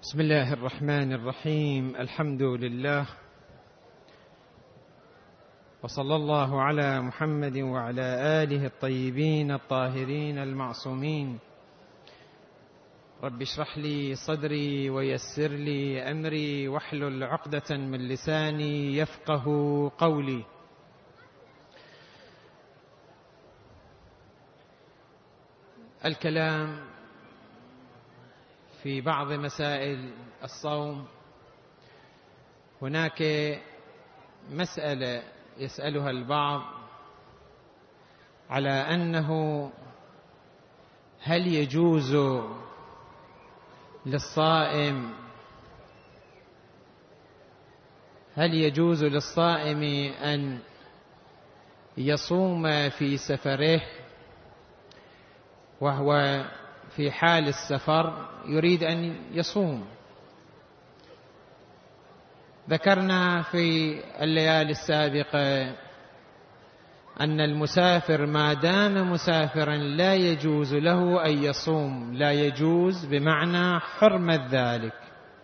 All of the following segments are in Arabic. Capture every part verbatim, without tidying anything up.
بسم الله الرحمن الرحيم. الحمد لله، وصلى الله على محمد وعلى آله الطيبين الطاهرين المعصومين. رب اشرح لي صدري ويسر لي أمري واحلل عقدة من لساني يفقه قولي. الكلام في بعض مسائل الصوم. هناك مسألة يسألها البعض على أنه هل يجوز للصائم هل يجوز للصائم أن يصوم في سفره وهو في حال السفر يريد أن يصوم؟ ذكرنا في الليالي السابقة أن المسافر ما دام مسافرا لا يجوز له أن يصوم. لا يجوز بمعنى حرمة ذلك،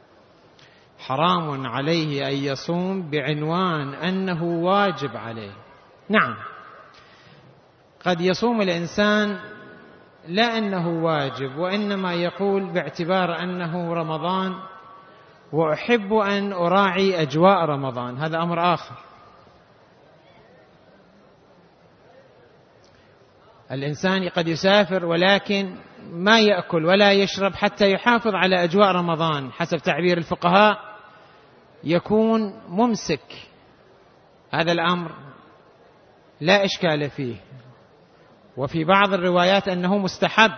حرام عليه أن يصوم بعنوان أنه واجب عليه. نعم، قد يصوم الإنسان لا أنه واجب، وإنما يقول باعتبار أنه رمضان وأحب أن أراعي أجواء رمضان، هذا أمر آخر. الإنسان قد يسافر ولكن ما يأكل ولا يشرب حتى يحافظ على أجواء رمضان، حسب تعبير الفقهاء يكون ممسك. هذا الأمر لا إشكال فيه، وفي بعض الروايات أنه مستحب.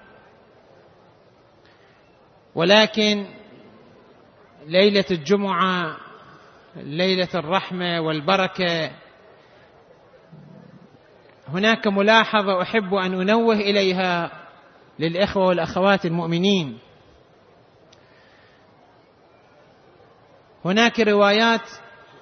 ولكن ليلة الجمعة، ليلة الرحمة والبركة، هناك ملاحظة أحب أن أنوه إليها للإخوة والأخوات المؤمنين. هناك روايات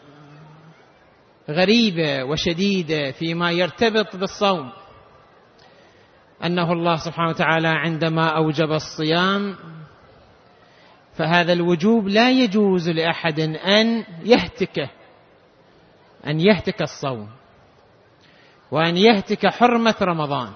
غريبة وشديدة فيما يرتبط بالصوم، أنه الله سبحانه وتعالى عندما أوجب الصيام فهذا الوجوب لا يجوز لأحد أن يهتك أن يهتك الصوم وأن يهتك حرمة رمضان،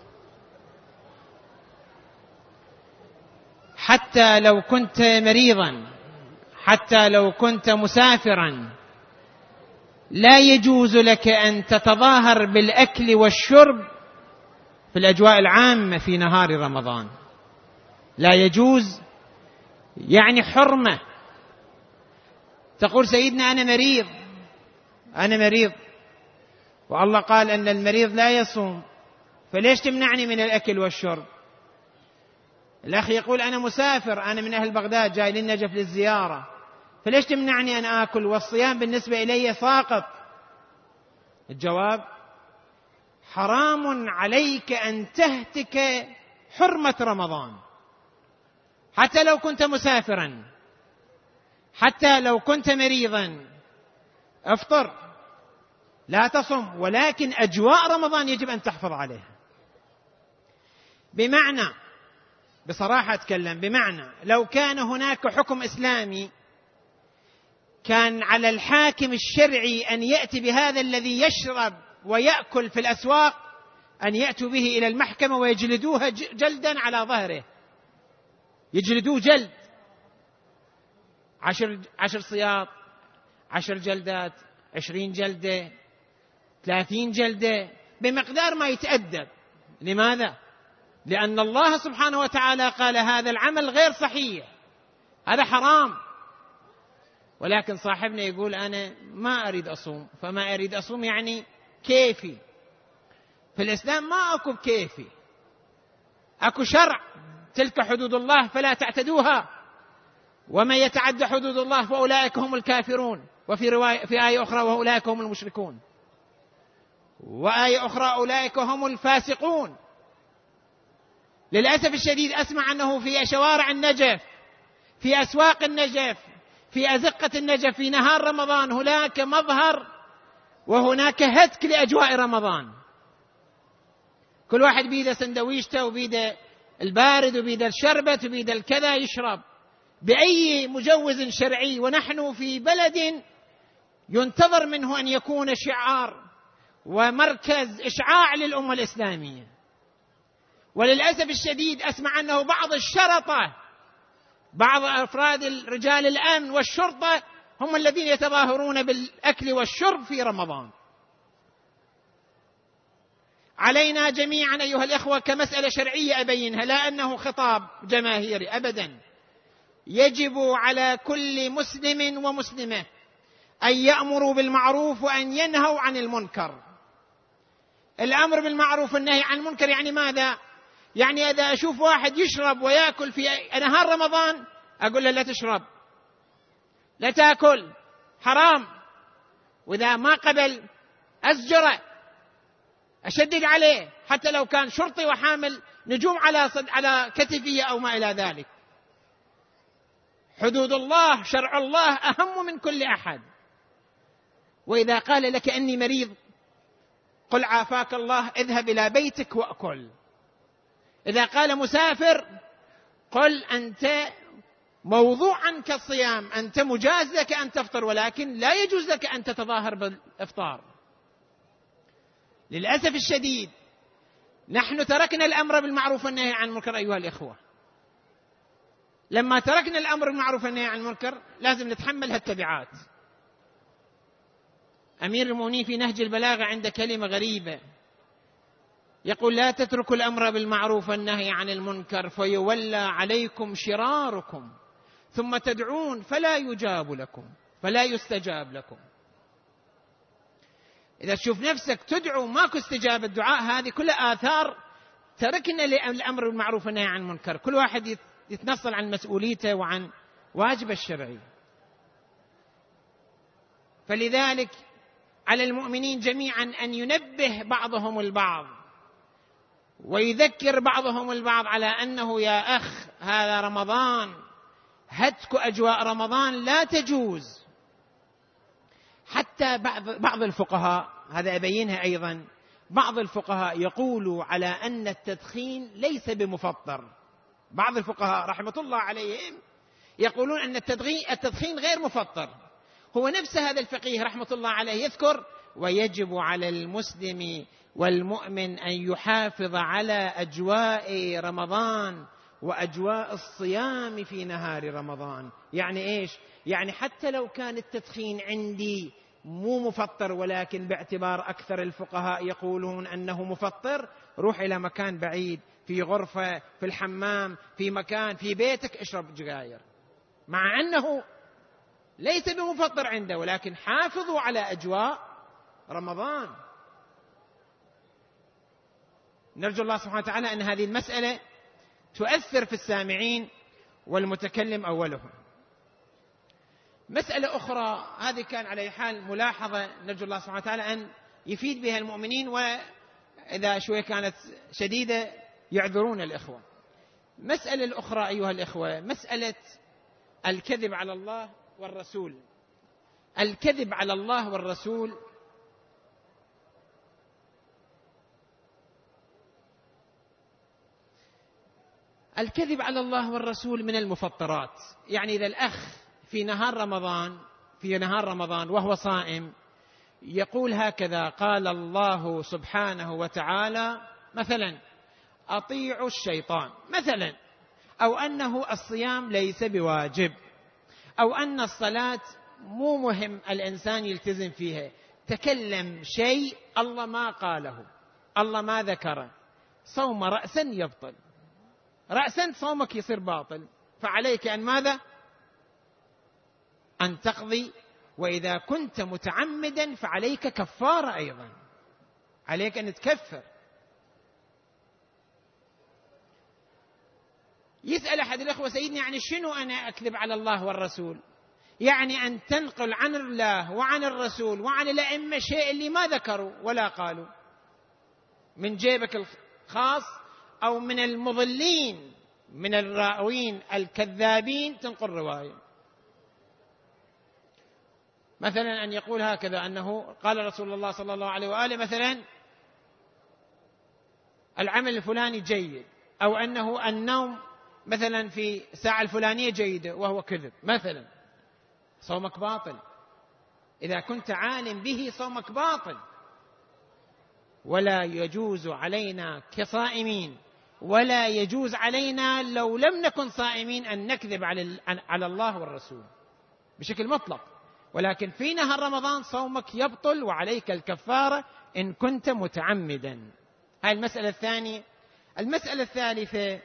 حتى لو كنت مريضا، حتى لو كنت مسافرا، لا يجوز لك أن تتظاهر بالأكل والشرب في الأجواء العامة في نهار رمضان. لا يجوز، يعني حرمة. تقول سيدنا أنا مريض أنا مريض والله قال أن المريض لا يصوم، فليش تمنعني من الأكل والشرب؟ الأخ يقول أنا مسافر، أنا من أهل بغداد جاي للنجف للزيارة، فليش تمنعني أن آكل والصيام بالنسبة إلي ساقط؟ الجواب: حرام عليك أن تهتك حرمة رمضان، حتى لو كنت مسافرا، حتى لو كنت مريضا. افطر، لا تصم، ولكن أجواء رمضان يجب أن تحفظ عليها. بمعنى، بصراحة أتكلم، بمعنى لو كان هناك حكم إسلامي كان على الحاكم الشرعي أن يأتي بهذا الذي يشرب ويأكل في الأسواق، أن يأتوا به إلى المحكمة ويجلدوه جلدا على ظهره، يجلدوه جلد، عشر, عشر صياط، عشر جلدات، عشرين جلدة، ثلاثين جلدة، بمقدار ما يتأدب. لماذا؟ لأن الله سبحانه وتعالى قال هذا العمل غير صحيح، هذا حرام. ولكن صاحبنا يقول أنا ما أريد أصوم، فما أريد أصوم يعني كيفي. في الإسلام ما أكو كيفي، أكو شرع، تلك حدود الله فلا تعتدوها، ومن يتعد حدود الله فأولئك هم الكافرون. وفي رواية في آية أخرى وأولئك هم المشركون، وآية أخرى أولئك هم الفاسقون. للأسف الشديد أسمع أنه في شوارع النجف، في أسواق النجف، في أزقة النجف في نهار رمضان هناك مظهر وهناك هتك لأجواء رمضان. كل واحد بيده سندويشته وبيده البارد وبيده الشربت وبيده الكذا يشرب. بأي مجوز شرعي، ونحن في بلد ينتظر منه أن يكون شعار ومركز إشعاع للأمة الإسلامية. وللأسف الشديد أسمع أنه بعض الشرطة، بعض أفراد رجال الأمن والشرطة هم الذين يتظاهرون بالأكل والشرب في رمضان. علينا جميعا أيها الإخوة كمسألة شرعية أبينها، لا أنه خطاب جماهيري أبدا، يجب على كل مسلم ومسلمة أن يأمروا بالمعروف وأن ينهوا عن المنكر. الأمر بالمعروف والنهي عن المنكر يعني ماذا؟ يعني إذا أشوف واحد يشرب ويأكل في نهار رمضان أقول له لا تشرب، لا تأكل، حرام، وإذا ما قبل أزجره، أشدد عليه، حتى لو كان شرطي وحامل نجوم على صد على كتفه أو ما إلى ذلك. حدود الله، شرع الله أهم من كل أحد. وإذا قال لك أني مريض قل عافاك الله، اذهب إلى بيتك وأكل. إذا قال مسافر قل أنت موضوع عنك الصيام، أنت مجاز لك أن تفطر، ولكن لا يجوز لك أن تتظاهر بالإفطار. للأسف الشديد نحن تركنا الأمر بالمعروف والنهي عن المنكر أيها الإخوة. لما تركنا الأمر بالمعروف والنهي عن المنكر لازم نتحمل هالتبعات. أمير المؤمنين في نهج البلاغة عند كلمة غريبة يقول: لا تتركوا الأمر بالمعروف والنهي عن المنكر فيولى عليكم شراركم ثم تدعون فلا يجاب لكم فلا يستجاب لكم. إذا تشوف نفسك تدعو ماكو استجابة الدعاء، هذه كلها آثار تركنا الأمر بالمعروف والنهي عن المنكر. كل واحد يتنصل عن مسؤوليته وعن واجبه الشرعي. فلذلك على المؤمنين جميعا أن ينبه بعضهم البعض ويذكر بعضهم البعض على أنه يا أخ هذا رمضان، هتك أجواء رمضان لا تجوز. حتى بعض بعض الفقهاء، هذا أبينها أيضا، بعض الفقهاء يقولوا على أن التدخين ليس بمفطر. بعض الفقهاء رحمة الله عليهم يقولون أن التدخين غير مفطر. هو نفس هذا الفقيه رحمة الله عليه يذكر: ويجب على المسلم والمؤمن أن يحافظ على أجواء رمضان وأجواء الصيام في نهار رمضان. يعني إيش؟ يعني حتى لو كان التدخين عندي مو مفطر، ولكن باعتبار أكثر الفقهاء يقولون أنه مفطر، روح إلى مكان بعيد، في غرفة، في الحمام، في مكان، في بيتك، اشرب سجاير، مع أنه ليس بمفطر عنده، ولكن حافظوا على أجواء رمضان. نرجو الله سبحانه وتعالى أن هذه المسألة تؤثر في السامعين والمتكلم أولهم. مسألة أخرى، هذه كان على حال ملاحظة، نرجو الله سبحانه وتعالى أن يفيد بها المؤمنين، وإذا شوية كانت شديدة يعذرون الإخوة. مسألة الأخرى أيها الإخوة، مسألة الكذب على الله والرسول. الكذب على الله والرسول الكذب على الله والرسول من المفطرات. يعني إذا الأخ في نهار رمضان في نهار رمضان وهو صائم يقول هكذا: قال الله سبحانه وتعالى مثلا أطيعوا الشيطان مثلا، أو أنه الصيام ليس بواجب، أو أن الصلاة مو مهم الإنسان يلتزم فيها، تكلم شيء الله ما قاله، الله ما ذكره، صوم رأسا يبطل، رأسا صومك يصير باطل، فعليك أن ماذا؟ أن تقضي، وإذا كنت متعمدا فعليك كفارة أيضا، عليك أن تكفر. يسأل أحد الأخوة: سيدنا يعني شنو أنا أكذب على الله والرسول؟ يعني أن تنقل عن الله وعن الرسول وعن الأئمة شيء اللي ما ذكروا ولا قالوا، من جيبك الخاص أو من المضلين من الراوين الكذابين تنقل رواية. مثلا أن يقول هكذا أنه قال رسول الله صلى الله عليه وآله مثلا العمل الفلاني جيد، أو أنه النوم مثلا في الساعة الفلانية جيدة وهو كذب مثلا، صومك باطل. إذا كنت عالم به صومك باطل. ولا يجوز علينا كصائمين، ولا يجوز علينا لو لم نكن صائمين أن نكذب على الله والرسول بشكل مطلق. ولكن في نهار رمضان صومك يبطل وعليك الكفارة إن كنت متعمدا. هاي المسألة الثانية. المسألة الثالثة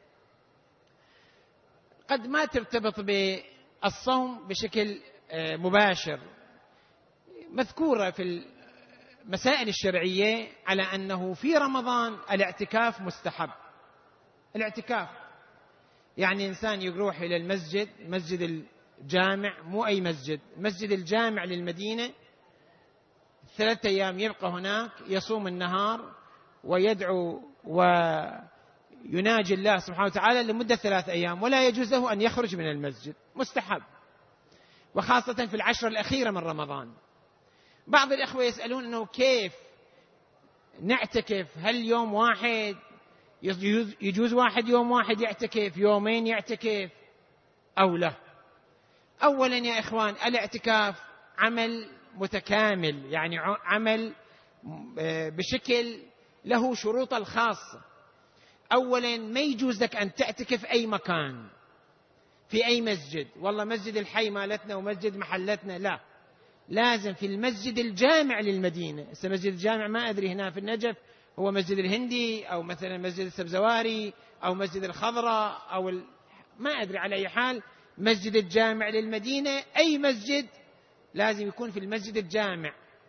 قد ما ترتبط بالصوم بشكل مباشر، مذكورة في المسائل الشرعية على أنه في رمضان الاعتكاف مستحب. الاعتكاف يعني إنسان يروح إلى المسجد، مسجد الجامع، مو أي مسجد، مسجد الجامع للمدينة، ثلاثة أيام يبقى هناك، يصوم النهار ويدعو ويناجي الله سبحانه وتعالى لمدة ثلاث أيام، ولا يجوز له أن يخرج من المسجد. مستحب، وخاصة في العشر الأخيرة من رمضان. بعض الإخوة يسألون أنه كيف نعتكف؟ هل يوم واحد يجوز واحد يوم واحد يعتكف، يومين يعتكف أو لا؟ أولا يا إخوان، الاعتكاف عمل متكامل، يعني عمل بشكل له شروط الخاصة. أولا ما يجوز لك أن تعتكف أي مكان في أي مسجد، والله مسجد الحي مالتنا ومسجد محلتنا، لا، لازم في المسجد الجامع للمدينة. مسجد الجامع ما أدري هنا في النجف هو مسجد الهندي أو مثلا مسجد السبزواري أو مسجد الخضراء أو ال... ما أدري، على أي حال مسجد الجامع للمدينة، أي مسجد لازم يكون في المسجد الجامع.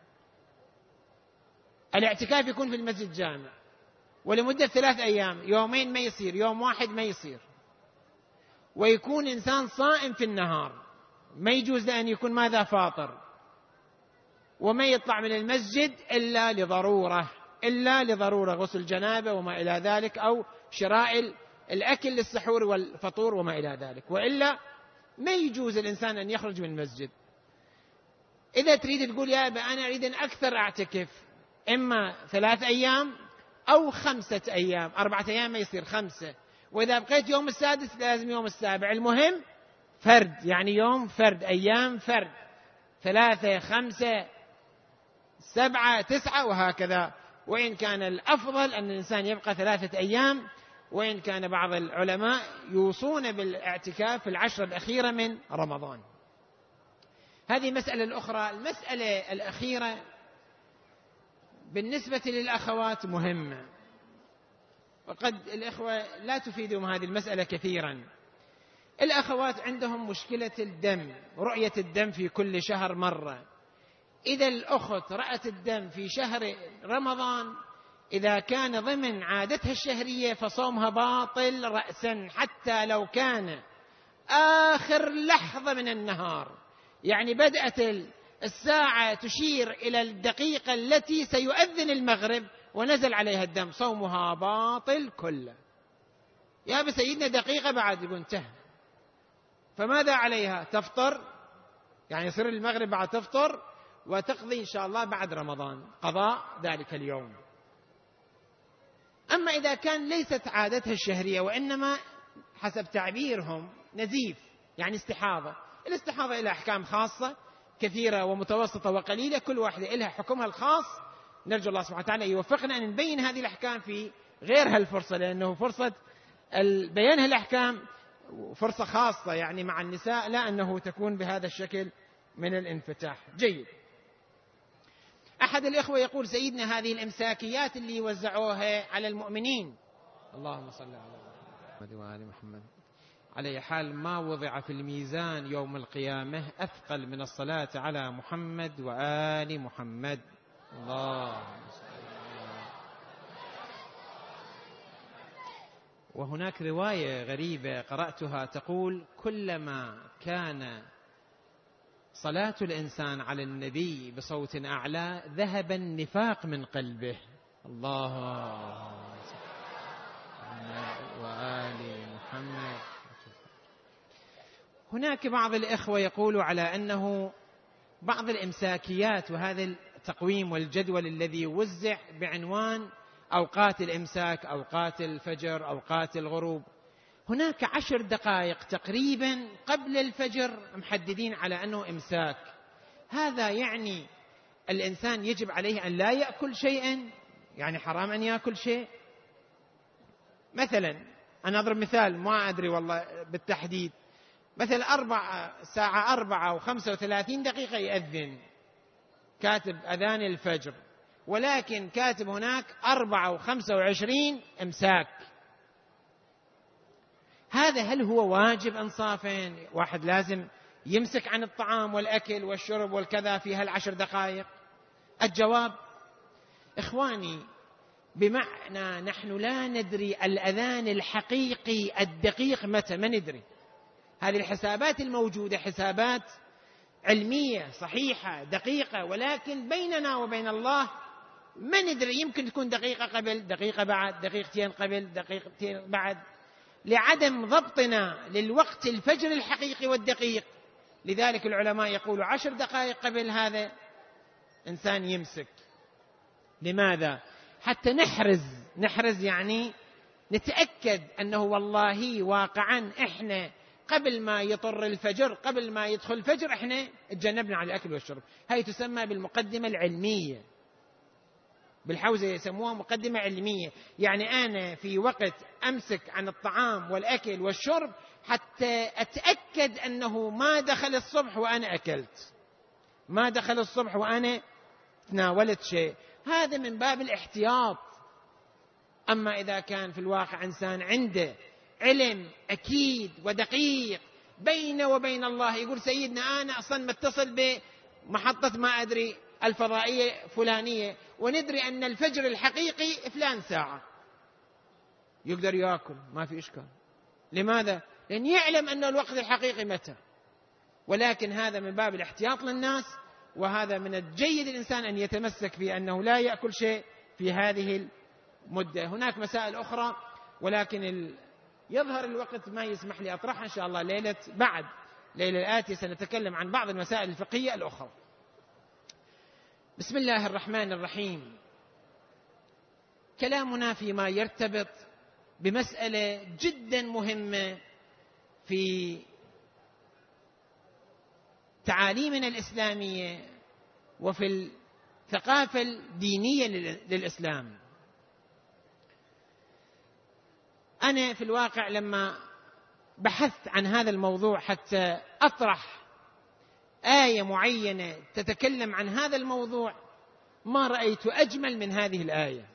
الاعتكاف يكون في المسجد الجامع ولمدة ثلاث أيام، يومين ما يصير، يوم واحد ما يصير. ويكون إنسان صائم في النهار، ما يجوز لأن يكون ماذا فاطر، وما يطلع من المسجد إلا لضرورة، إلا لضرورة غسل جنابة وما إلى ذلك، أو شراء الأكل للسحور والفطور وما إلى ذلك، وإلا ما يجوز الإنسان أن يخرج من المسجد. إذا تريد تقول يا أبا أنا أريد أن أكثر أعتكف، إما ثلاث أيام أو خمسة أيام، أربعة أيام ما يصير، خمسة، وإذا بقيت يوم السادس لازم يوم السابع. المهم فرد، يعني يوم فرد، أيام فرد، ثلاثة، خمسة، سبعة، تسعة، وهكذا. وإن كان الأفضل أن الإنسان يبقى ثلاثة أيام، وإن كان بعض العلماء يوصون بالاعتكاف في العشر الأخيرة من رمضان. هذه مسألة الأخرى. المسألة الأخيرة بالنسبة للأخوات مهمة، وقد الإخوة لا تفيدهم هذه المسألة كثيرا. الأخوات عندهم مشكلة الدم، رؤية الدم في كل شهر مرة. إذا الأخت رأت الدم في شهر رمضان، إذا كان ضمن عادتها الشهرية فصومها باطل رأسا، حتى لو كان آخر لحظة من النهار، يعني بدأت الساعة تشير إلى الدقيقة التي سيؤذن المغرب ونزل عليها الدم، صومها باطل كله. يا بسيدنا دقيقة بعد يقول انتهى، فماذا عليها؟ تفطر، يعني يصير المغرب بعد تفطر، وتقضي إن شاء الله بعد رمضان قضاء ذلك اليوم. أما إذا كان ليست عادتها الشهرية وإنما حسب تعبيرهم نزيف، يعني استحاضة، الاستحاضة إلى أحكام خاصة كثيرة ومتوسطة وقليلة، كل واحدة إلها حكمها الخاص. نرجو الله سبحانه وتعالى يوفقنا أن نبين هذه الأحكام في غير هالفرصة، لأنه فرصة بيان هالأحكام فرصة خاصة يعني مع النساء، لا أنه تكون بهذا الشكل من الانفتاح. جيد. أحد الإخوة يقول سيدنا هذه الإمساكيات اللي وزعوها على المؤمنين، اللهم صل على محمد وآل محمد، على حال ما وضع في الميزان يوم القيامة أثقل من الصلاة على محمد وآل محمد. اللهم صل على. وهناك رواية غريبة قرأتها تقول كلما كان صلاة الإنسان على النبي بصوت أعلى ذهب النفاق من قلبه. الله وآل محمد. هناك بعض الإخوة يقولوا على أنه بعض الإمساكيات وهذا التقويم والجدول الذي وزع بعنوان أوقات الإمساك، أوقات الفجر، أوقات الغروب، هناك عشر دقائق تقريبا قبل الفجر محددين على أنه إمساك. هذا يعني الإنسان يجب عليه أن لا يأكل شيئا، يعني حرام أن يأكل شيء. مثلا أنا أضرب مثال، ما أدري والله بالتحديد، مثلا أربع ساعة أربعة وخمسة وثلاثين دقيقة يأذن كاتب أذان الفجر، ولكن كاتب هناك أربعة وخمسة وعشرين إمساك. هذا هل هو واجب إنصافا؟ واحد لازم يمسك عن الطعام والأكل والشرب والكذا في هالعشر دقائق؟ الجواب إخواني، بمعنى نحن لا ندري الأذان الحقيقي الدقيق متى، ما ندري. هذه الحسابات الموجودة حسابات علمية صحيحة دقيقة، ولكن بيننا وبين الله ما ندري، يمكن تكون دقيقة قبل، دقيقة بعد، دقيقتين قبل، دقيقتين بعد، لعدم ضبطنا للوقت الفجر الحقيقي والدقيق. لذلك العلماء يقولوا عشر دقائق قبل هذا إنسان يمسك. لماذا؟ حتى نحرز نحرز يعني نتأكد أنه والله واقعا إحنا قبل ما يطر الفجر، قبل ما يدخل الفجر، إحنا تجنبنا على الأكل والشرب. هاي تسمى بالمقدمة العلمية، بالحوزة يسموها مقدمة علمية. يعني أنا في وقت أمسك عن الطعام والأكل والشرب حتى أتأكد أنه ما دخل الصبح وأنا أكلت، ما دخل الصبح وأنا تناولت شيء. هذا من باب الاحتياط. أما إذا كان في الواقع إنسان عنده علم أكيد ودقيق بينه وبين الله، يقول سيدنا أنا أصلا متصل بمحطة ما أدري الفضائية فلانية، وندري أن الفجر الحقيقي فلان ساعة، يقدر يأكل ما في إشكال. لماذا؟ لأن يعلم أن الوقت الحقيقي متى. ولكن هذا من باب الاحتياط للناس، وهذا من الجيد الإنسان أن يتمسك في أنه لا يأكل شيء في هذه المدة. هناك مسائل أخرى ولكن ال... يظهر الوقت ما يسمح لي أطرحها. إن شاء الله ليلة بعد ليلة الآتية سنتكلم عن بعض المسائل الفقهية الأخرى. بسم الله الرحمن الرحيم. كلامنا فيما يرتبط بمسألة جدا مهمة في تعاليمنا الإسلامية وفي الثقافة الدينية للإسلام. أنا في الواقع لما بحثت عن هذا الموضوع حتى أطرح آية معينة تتكلم عن هذا الموضوع، ما رأيت أجمل من هذه الآية.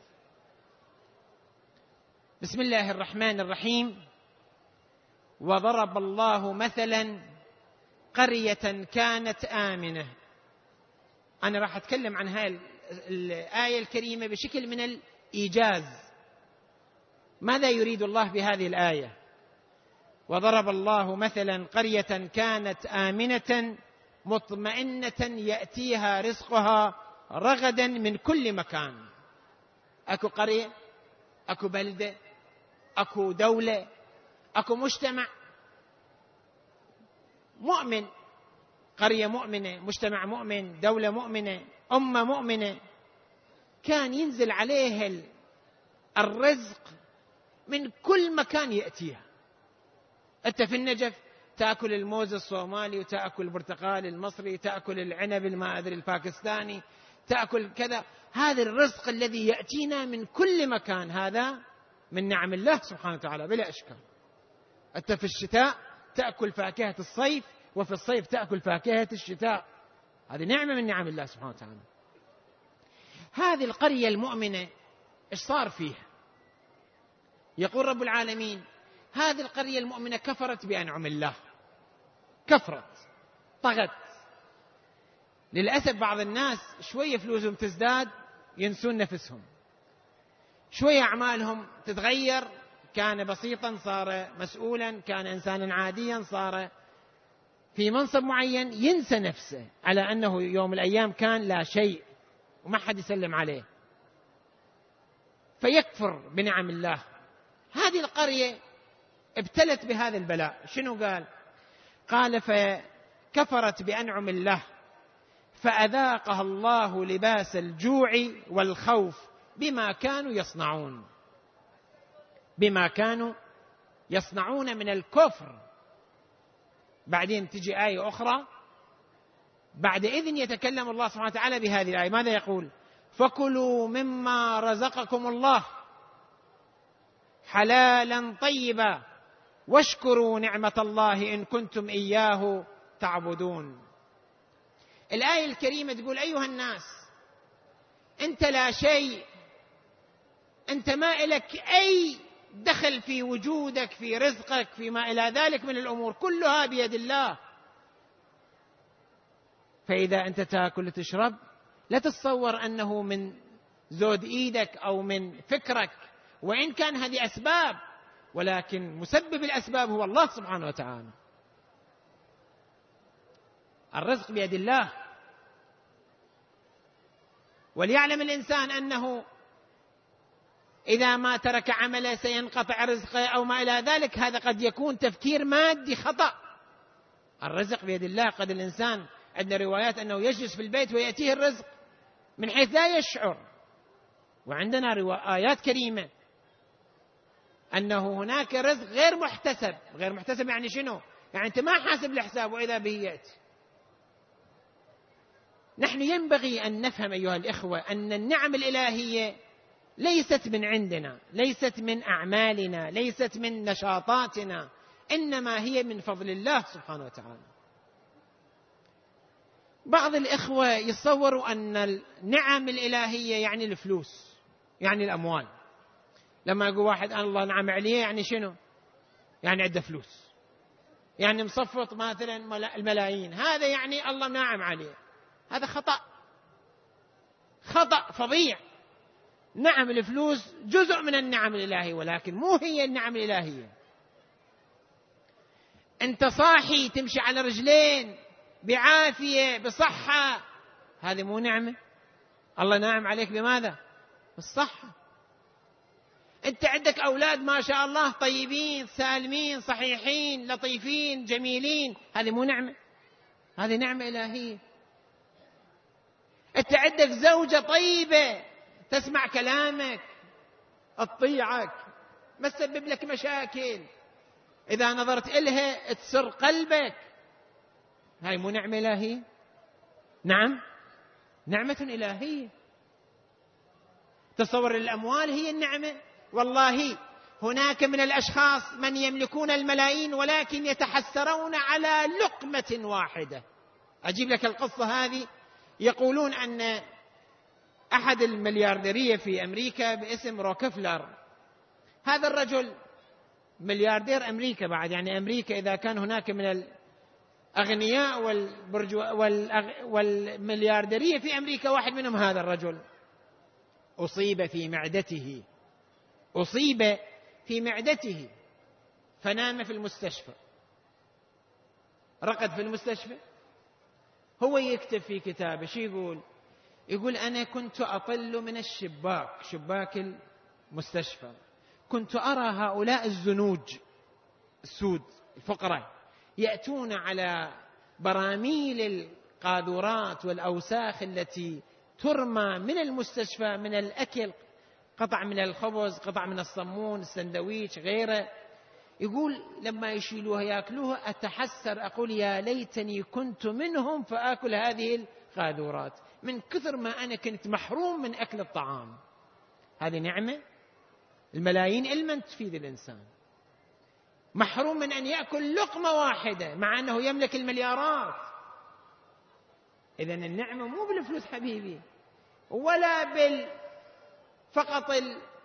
بسم الله الرحمن الرحيم. وضرب الله مثلا قرية كانت آمنة. أنا راح أتكلم عن هذه الآية الكريمة بشكل من الإيجاز. ماذا يريد الله بهذه الآية؟ وضرب الله مثلا قرية كانت آمنة مطمئنة يأتيها رزقها رغدا من كل مكان. أكو قرية، أكو بلدة، أكو دولة، أكو مجتمع مؤمن، قرية مؤمنة، مجتمع مؤمن، دولة مؤمنة، أمة مؤمنة، كان ينزل عليه الرزق من كل مكان يأتيها. أنت في النجف تأكل الموز الصومالي، وتأكل البرتقال المصري، تأكل العنب ما أدري الباكستاني، تأكل كذا. هذا الرزق الذي يأتينا من كل مكان، هذا من نعم الله سبحانه وتعالى بلا إشكال. أنت في الشتاء تأكل فاكهة الصيف، وفي الصيف تأكل فاكهة الشتاء، هذه نعمة من نعم الله سبحانه وتعالى. هذه القرية المؤمنة إيش صار فيها؟ يقول رب العالمين هذه القرية المؤمنة كفرت بأنعم الله، كفرت، طغت. للأسف بعض الناس شوية فلوسهم تزداد ينسون نفسهم، شوية أعمالهم تتغير، كان بسيطا صار مسؤولا، كان إنسانا عاديا صار في منصب معين، ينسى نفسه على أنه يوم الأيام كان لا شيء وما حد يسلم عليه، فيكفر بنعم الله. هذه القرية ابتلت بهذا البلاء. شنو قال؟ قال فكفرت بأنعم الله فأذاقها الله لباس الجوع والخوف بما كانوا يصنعون، بما كانوا يصنعون من الكفر. بعدين تجي آية أخرى بعد إذن يتكلم الله سبحانه وتعالى بهذه الآية، ماذا يقول؟ فكلوا مما رزقكم الله حلالا طيبا واشكروا نعمة الله إن كنتم إياه تعبدون. الآية الكريمة تقول أيها الناس، أنت لا شيء، أنت ما إلك أي دخل في وجودك، في رزقك، فيما إلى ذلك من الأمور، كلها بيد الله. فإذا أنت تأكل وتشرب لا تتصور أنه من زود إيدك أو من فكرك، وإن كان هذه أسباب، ولكن مسبب الأسباب هو الله سبحانه وتعالى. الرزق بيد الله. وليعلم الإنسان أنه إذا ما ترك عمله سينقطع رزقه أو ما إلى ذلك، هذا قد يكون تفكير مادي خطأ. الرزق بيد الله. قد الإنسان عندنا روايات أنه يجلس في البيت ويأتيه الرزق من حيث لا يشعر، وعندنا آيات كريمة أنه هناك رزق غير محتسب. غير محتسب يعني شنو؟ يعني أنت ما حاسب الحساب وإذا به يأتي. نحن ينبغي أن نفهم أيها الإخوة أن النعم الإلهية ليست من عندنا، ليست من أعمالنا، ليست من نشاطاتنا، إنما هي من فضل الله سبحانه وتعالى. بعض الإخوة يتصوروا أن النعم الإلهية يعني الفلوس، يعني الأموال. لما يقول واحد أن الله نعم عليه يعني شنو؟ يعني عنده فلوس، يعني مصفط مثلا الملايين، هذا يعني الله نعم عليه. هذا خطأ، خطأ فظيع. نعم الفلوس جزء من النعم الإلهية، ولكن مو هي النعم الإلهية. أنت صاحي تمشي على رجلين بعافية بصحة، هذه مو نعمة؟ الله ناعم عليك بماذا؟ بالصحة. أنت عندك أولاد ما شاء الله طيبين سالمين صحيحين لطيفين جميلين، هذه مو نعمة؟ هذه نعمة إلهية. أنت عندك زوجة طيبة تسمع كلامك تطيعك ما تسبب لك مشاكل، إذا نظرت إلها تسر قلبك، هاي مو نعمة إلهية؟ نعم نعمة إلهية. تصور الأموال هي النعمة؟ والله هناك من الأشخاص من يملكون الملايين ولكن يتحسرون على لقمة واحدة. أجيب لك القصة هذه. يقولون أن أحد المليارديرية في أمريكا باسم روكفلر، هذا الرجل ملياردير أمريكا بعد، يعني أمريكا إذا كان هناك من الأغنياء والمليارديرية في أمريكا واحد منهم هذا الرجل. أصيب في معدته، أصيب في معدته فنام في المستشفى، رقد في المستشفى. هو يكتب في كتابه شو يقول؟ يقول أنا كنت أطل من الشباك، شباك المستشفى، كنت أرى هؤلاء الزنوج السود الفقراء يأتون على براميل القاذورات والأوساخ التي ترمى من المستشفى من الأكل، قطع من الخبز، قطع من الصمون، السندويش، غيره. يقول لما يشيلوها يأكلوها أتحسر، أقول يا ليتني كنت منهم فآكل هذه القاذورات، من كثر ما أنا كنت محروم من أكل الطعام. هذه نعمة؟ الملايين إلمن تفيد الإنسان، محروم من أن يأكل لقمة واحدة مع أنه يملك المليارات. إذن النعمة مو بالفلوس حبيبي، ولا بال فقط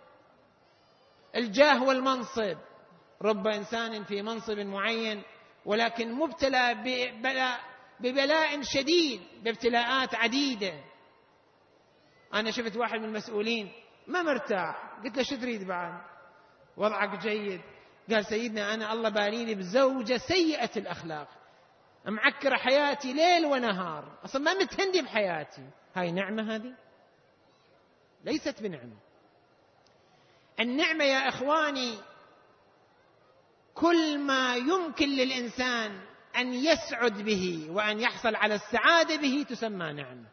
الجاه والمنصب. رب إنسان في منصب معين ولكن مبتلى ببلاء, ببلاء شديد، بابتلاءات عديدة. أنا شفت واحد من المسؤولين ما مرتاح، قلت له شو تريد بعد؟ وضعك جيد؟ قال سيدنا أنا الله باريني بزوجة سيئة الأخلاق معكرة حياتي ليل ونهار، أصلا ما متهندي بحياتي. هاي نعمة؟ هذه ليست بنعمة. النعمة يا إخواني كل ما يمكن للإنسان أن يسعد به وأن يحصل على السعادة به تسمى نعمة.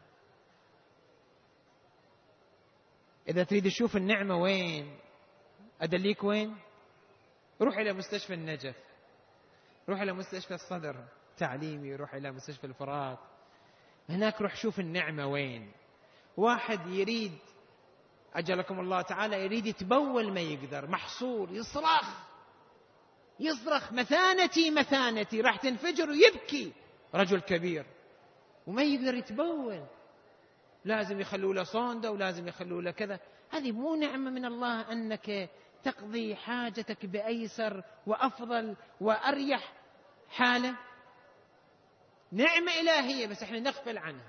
إذا تريد تشوف النعمة وين أدليك وين؟ روح إلى مستشفى النجف، روح إلى مستشفى الصدر التعليمي، روح إلى مستشفى الفرات، هناك روح شوف النعمة وين. واحد يريد أجلكم الله تعالى يريد يتبول ما يقدر، محصور، يصرخ يصرخ مثانتي مثانتي، راح تنفجر ويبكي، رجل كبير وما يقدر يتبول، لازم يخلوا له صوندة ولازم يخلوا له كذا. هذه مو نعمة من الله أنك تقضي حاجتك بأيسر وأفضل وأريح حالة؟ نعمة إلهية بس احنا نغفل عنها.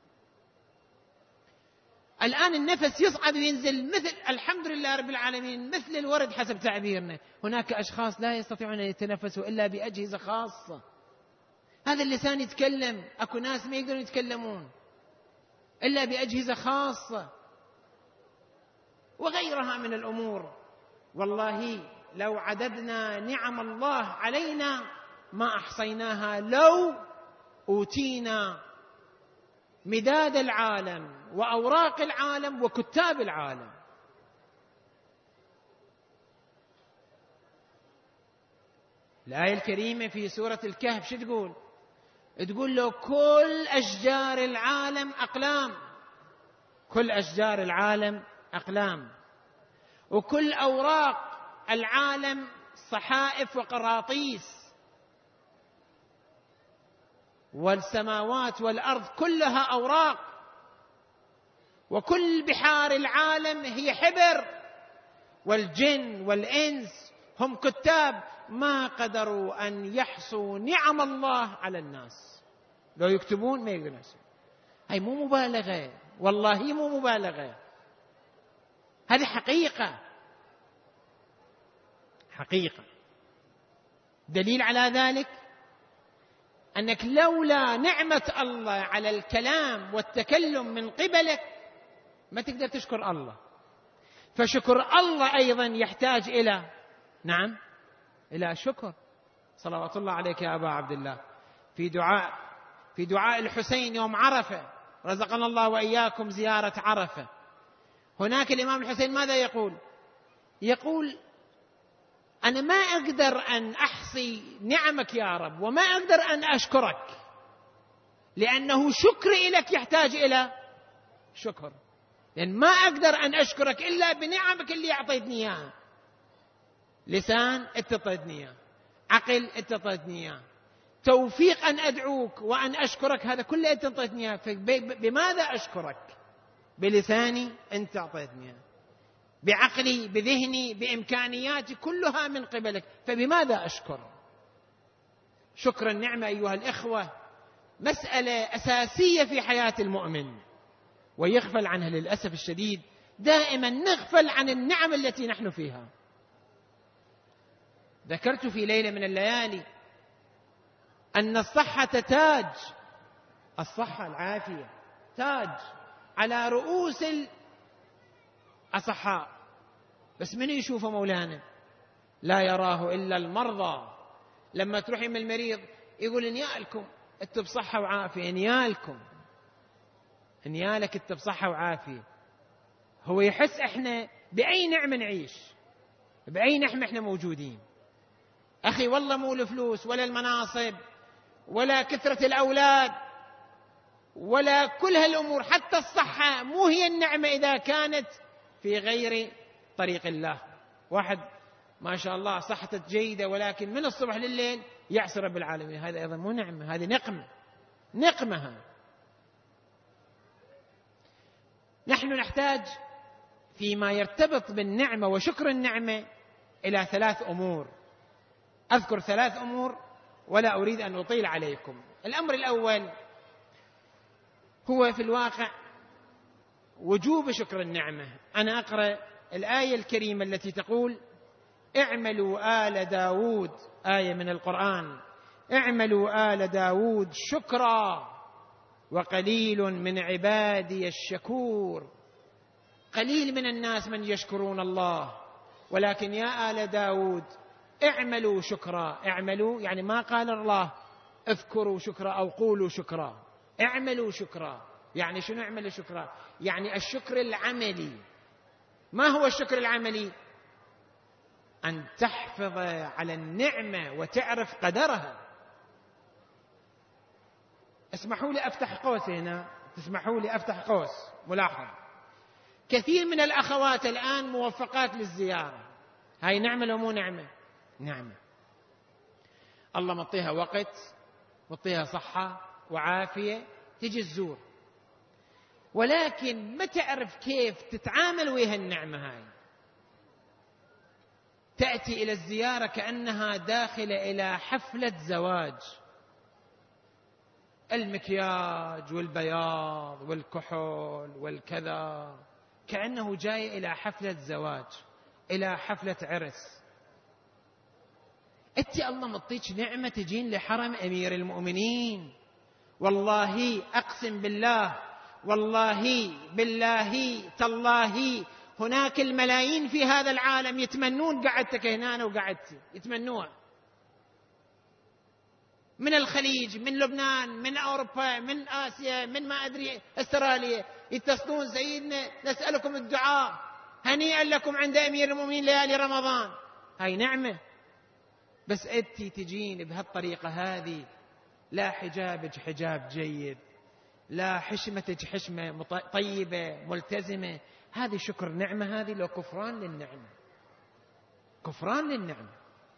الآن النفس يصعد وينزل مثل الحمد لله رب العالمين مثل الورد حسب تعبيرنا. هناك أشخاص لا يستطيعون أن يتنفسوا إلا بأجهزة خاصة. هذا اللسان يتكلم، أكو ناس ما يقدرون يتكلمون إلا بأجهزة خاصة، وغيرها من الأمور. والله لو عددنا نعم الله علينا ما أحصيناها لو أوتينا مداد العالم وأوراق العالم وكتاب العالم. الآية الكريمة في سورة الكهف شو تقول؟ تقول له كل أشجار العالم أقلام، كل أشجار العالم أقلام، وكل أوراق العالم صحائف وقراطيس، والسماوات والأرض كلها أوراق، وكل بحار العالم هي حبر، والجن والإنس هم كتاب، ما قدروا أن يحصوا نعم الله على الناس. لو يكتبون ما يقدرون. هاي مو مبالغة، والله مو مبالغة، هذه حقيقة حقيقة. دليل على ذلك أنك لولا نعمة الله على الكلام والتكلم من قبلك ما تقدر تشكر الله. فشكر الله أيضا يحتاج إلى نعم إلى شكر. صلوات الله عليك يا أبا عبد الله في دعاء في دعاء الحسين يوم عرفة، رزقنا الله وإياكم زيارة عرفة. هناك الإمام الحسين ماذا يقول؟ يقول أنا ما أقدر أن أحصي نعمك يا رب، وما أقدر أن أشكرك، لأنه شكري لك يحتاج إلى شكر. لأن ما أقدر أن أشكرك إلا بنعمك اللي أعطيتني إياها. لسان أنت أعطيتني إياه، عقل أنت أعطيتني إياه، توفيق أن أدعوك وأن أشكرك، هذا كله أنت أعطيتني إياه. بماذا أشكرك؟ بلساني أنت أعطيتني إياه، بعقلي، بذهني، بإمكانياتي، كلها من قبلك، فبماذا أشكر؟ شكر النعمة أيها الإخوة مسألة أساسية في حياة المؤمن، ويغفل عنها للأسف الشديد. دائما نغفل عن النعم التي نحن فيها. ذكرت في ليلة من الليالي أن الصحة تاج، الصحة العافية تاج على رؤوس الأصحاء، بس من يشوفه مولانا؟ لا يراه إلا المرضى. لما تروحي من المريض يقول انيالكم انتم بصحة وعافية، انيالكم انيالك انت بصحة وعافية. هو يحس احنا بأي نعمة نعيش، بأي نعمة احنا موجودين. أخي والله مو الفلوس ولا المناصب ولا كثرة الأولاد ولا كل هالأمور، حتى الصحة مو هي النعمة إذا كانت في غير طريق الله. واحد ما شاء الله صحته جيدة ولكن من الصبح لليل يعصي رب العالمين، هذا أيضا مو نعمة، هذه نقمة، نقمها. نحن نحتاج فيما يرتبط بالنعمة وشكر النعمة إلى ثلاث أمور. أذكر ثلاث أمور ولا أريد أن أطيل عليكم. الأمر الأول هو في الواقع وجوب شكر النعمة. أنا أقرأ الآية الكريمة التي تقول اعملوا آل داود، آية من القرآن، اعملوا آل داود شكرا وقليل من عبادي الشكور. قليل من الناس من يشكرون الله، ولكن يا آل داود اعملوا شكرا. اعملوا يعني ما قال الله اذكروا شكرا أو قولوا شكرا، اعملوا شكرا. يعني شنو اعملوا شكرا؟ يعني الشكر العملي. ما هو الشكر العملي؟ أن تحفظ على النعمة وتعرف قدرها. اسمحوا لي أفتح قوس هنا، تسمحوا لي أفتح قوس ملاحظ. كثير من الأخوات الآن موفقات للزيارة، هاي نعمة لو مو نعمة؟ نعمة. الله مطيها وقت، مطيها صحة وعافية تجي الزور، ولكن ما تعرف كيف تتعامل ويا النعمة هاي. تأتي إلى الزيارة كأنها داخلة إلى حفلة زواج، المكياج والبياض والكحول والكذا، كأنه جاي إلى حفلة زواج، إلى حفلة عرس. أنت الله مطيك نعمة تجين لحرم أمير المؤمنين. والله أقسم بالله، والله بالله تالله، هناك الملايين في هذا العالم يتمنون قعدتك هنا وقعدتي، يتمنوها، من الخليج، من لبنان، من أوروبا، من آسيا، من ما أدري أستراليا، يتصلون سيدنا نسألكم الدعاء، هنيئا لكم عند أمير المؤمنين ليالي رمضان. هاي نعمة. بس أنت تجين بهالطريقة هذه، لا حجابك حجاب جيد، لا حشمتك حشمة طيبة ملتزمة، هذه شكر نعمة؟ هذه لو كفران للنعمة، كفران للنعمة.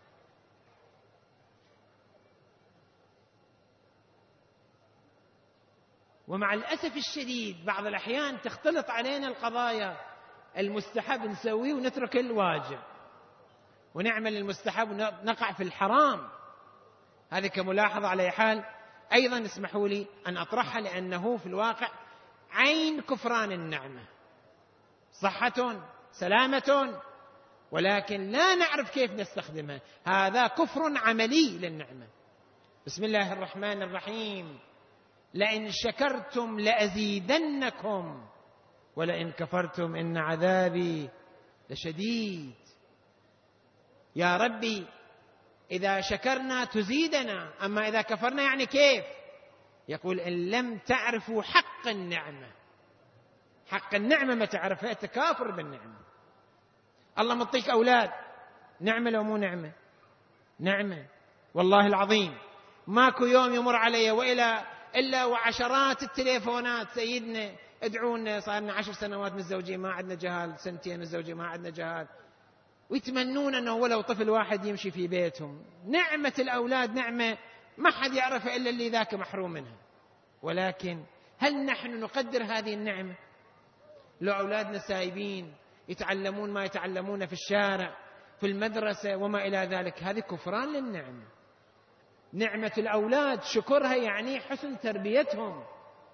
ومع الأسف الشديد بعض الأحيان تختلط علينا القضايا، المستحب نسويه ونترك الواجب، ونعمل المستحب ونقع في الحرام. هذه كملاحظة على حال أيضا اسمحوا لي أن أطرحها، لأنه في الواقع عين كفران النعمة، صحة سلامة، ولكن لا نعرف كيف نستخدمها، هذا كفر عملي للنعمة. بسم الله الرحمن الرحيم: لئن شكرتم لأزيدنكم ولئن كفرتم إن عذابي لشديد. يا ربي إذا شكرنا تزيدنا، أما إذا كفرنا يعني كيف؟ يقول: إن لم تعرفوا حق النعمة، حق النعمة ما تعرفها، تكافر بالنعمة. الله مطيك أولاد، نعمة لو مو نعمة؟ نعمة. والله العظيم ماكو يوم يمر علي وإلى إلا وعشرات التليفونات: سيدنا ادعونا، صارنا عشر سنوات متزوجين ما عندنا جهال، سنتين متزوجين ما عندنا جهال، ويتمنون أنه ولو طفل واحد يمشي في بيتهم. نعمة الأولاد نعمة ما حد يعرفها إلا اللي ذاك محروم منها. ولكن هل نحن نقدر هذه النعمة؟ لو أولادنا سايبين يتعلمون ما يتعلمون في الشارع، في المدرسة وما إلى ذلك، هذه كفران للنعمة. نعمة الأولاد شكرها يعني حسن تربيتهم،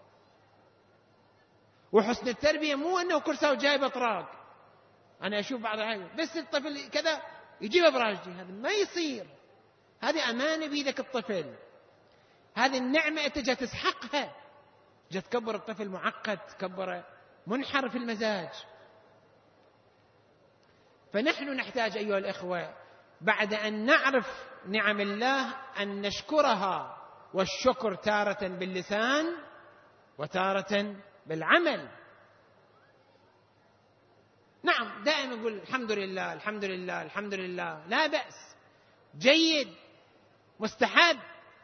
وحسن التربية مو أنه كرسة وجايب أطراق. أنا أشوف بعض الأحيان بس الطفل كذا يجيب براجتي، هذا ما يصير، هذه أمانة بيدك الطفل، هذه النعمة أنت جا تسحقها، جا تكبر الطفل معقد، تكبره منحرف المزاج. فنحن نحتاج أيها الإخوة بعد أن نعرف نعم الله أن نشكرها، والشكر تارة باللسان وتارة بالعمل. نعم دائما نقول الحمد لله الحمد لله الحمد لله، لا بأس، جيد، مستحب.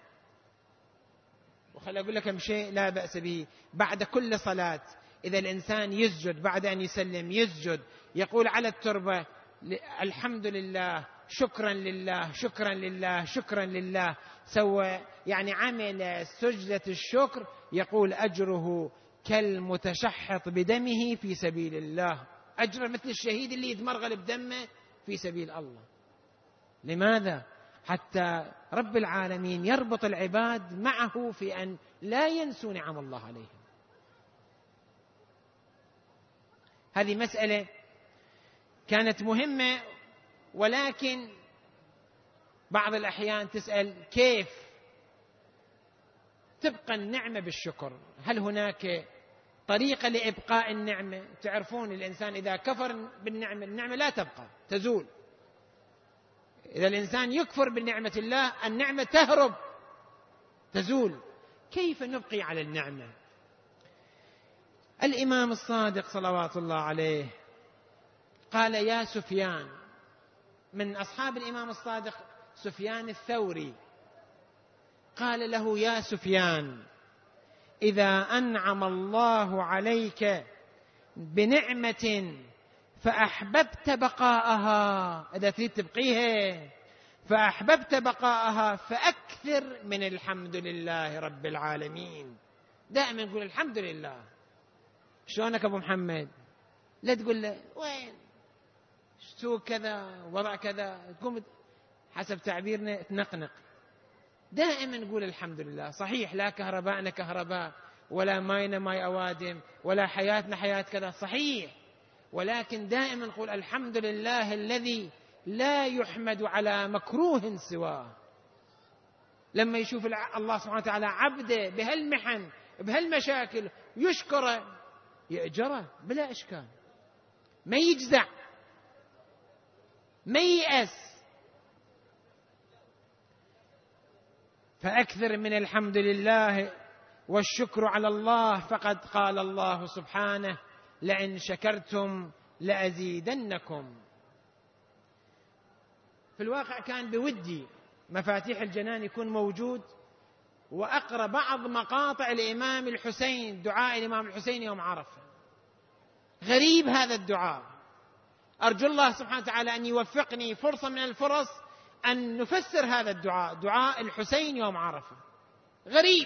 وخلي أقول لكم شيء لا بأس به: بعد كل صلاة إذا الإنسان يسجد، بعد أن يسلم يسجد، يقول على التربة: الحمد لله، شكرا لله، شكرا لله، شكرا لله، سوى يعني عمل سجدة الشكر، يقول أجره كالمتشحط بدمه في سبيل الله، أجر مثل الشهيد اللي يتمرغل بدمه في سبيل الله. لماذا؟ حتى رب العالمين يربط العباد معه في أن لا ينسوا نعم الله عليهم. هذه مسألة كانت مهمة، ولكن بعض الأحيان تسأل كيف تبقى النعمة بالشكر؟ هل هناك طريقة لإبقاء النعمة؟ تعرفون الإنسان إذا كفر بالنعمة النعمة لا تبقى، تزول. إذا الإنسان يكفر بنعمة الله النعمة تهرب، تزول. كيف نبقي على النعمة؟ الإمام الصادق صلوات الله عليه قال: يا سفيان، من أصحاب الإمام الصادق سفيان الثوري، قال له: يا سفيان، إذا أنعم الله عليك بنعمة فأحببت بقاءها، إذا تريد تبقيها فأحببت بقاءها فأكثر من الحمد لله رب العالمين. دائما نقول الحمد لله. شلونك أبو محمد؟ لا تقول له وين شو كذا وضع كذا، تقوم حسب تعبيرنا تنقنق. دائما نقول الحمد لله. صحيح لا كهرباءنا كهرباء، ولا ماينا ماي أوادم، ولا حياتنا حياة كذا، صحيح، ولكن دائما نقول الحمد لله الذي لا يحمد على مكروه سواه. لما يشوف الله سبحانه وتعالى عبده بهالمحن بهالمشاكل يشكره يأجره بلا إشكال، ما يجزع ما ييأس. فأكثر من الحمد لله والشكر على الله، فقد قال الله سبحانه: لئن شكرتم لأزيدنكم. في الواقع كان بودي مفاتيح الجنان يكون موجود وأقرأ بعض مقاطع الإمام الحسين، دعاء الإمام الحسين يوم عرفة. غريب هذا الدعاء، أرجو الله سبحانه وتعالى أن يوفقني فرصة من الفرص أن نفسر هذا الدعاء، دعاء الحسين يوم عرفة. غريب.